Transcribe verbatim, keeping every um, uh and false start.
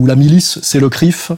où la milice, c'est le C R I F,